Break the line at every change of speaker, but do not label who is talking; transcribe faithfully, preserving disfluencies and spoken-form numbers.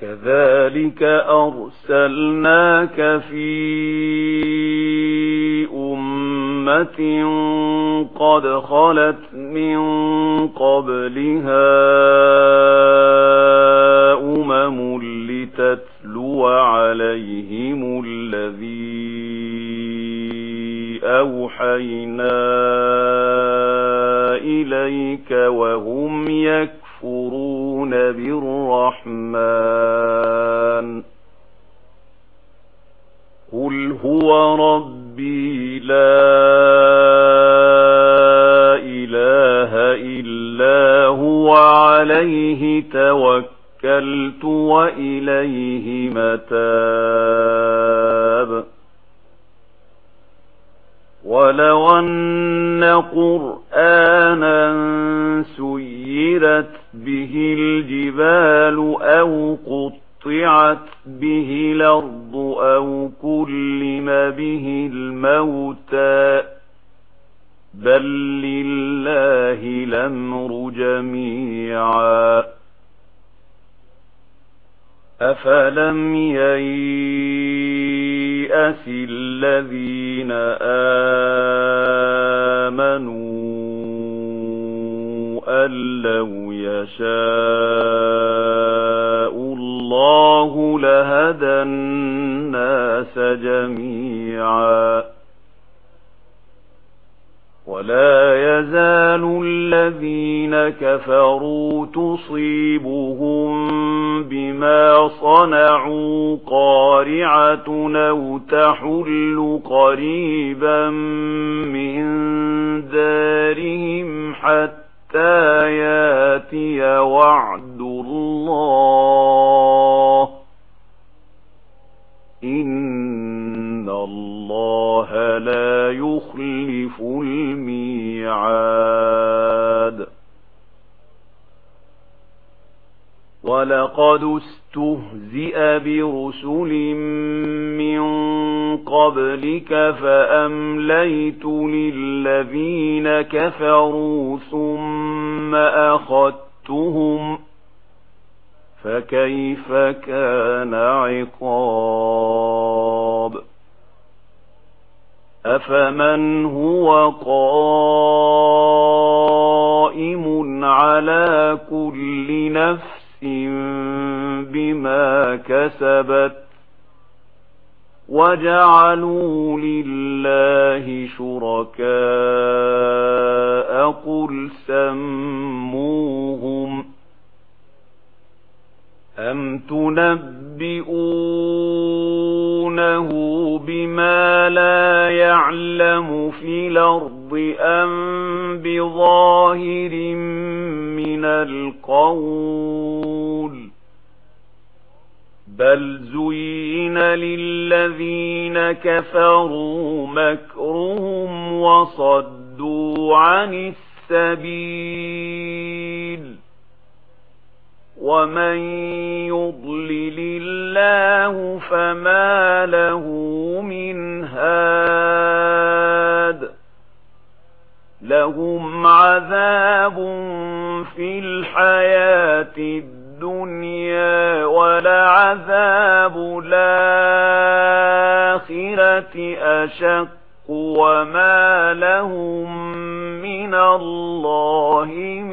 كذلك أرسلناك في أمة قد خلت من قبلها أمم لتتلو عليهم الذي أوحينا إليك وهم يكفرون بالرحمن قل هو ربي لا إله إلا هو عليه توكلت وإليه متاب ولو أن قرآنا سيرت به الجبال أو قطعت به الأرض أو كلم به الموتى بل لله الأمر جميعا أفلم ييأس الذين آمنوا أن لو يشاء الله لهدى الناس جميعا ولا يزال الذين كفروا تصيبهم بما صنعوا قارعة أو تحل قريبا من دارهم حتى ياتي وعد الله إن الله لا يخلف الميعاد ولقد استهزئ برسل من قبلك فأمليت للذين كفروا ثم أخذتهم فكيف كان عقاب أفمن هو قائم على كل نفس بما كسبت وجعلوا لله شركاء قل سموهم أم تنبئونه بما لا يعلم في الأرض أم بظاهر من القول بل زين للذين كفروا مكرهم وصدوا عن السبيل ومن يضلل الله فما له من هاد لهم عذاب في الحياة الدنيا ولعذاب الآخرة أشق وما لهم من الله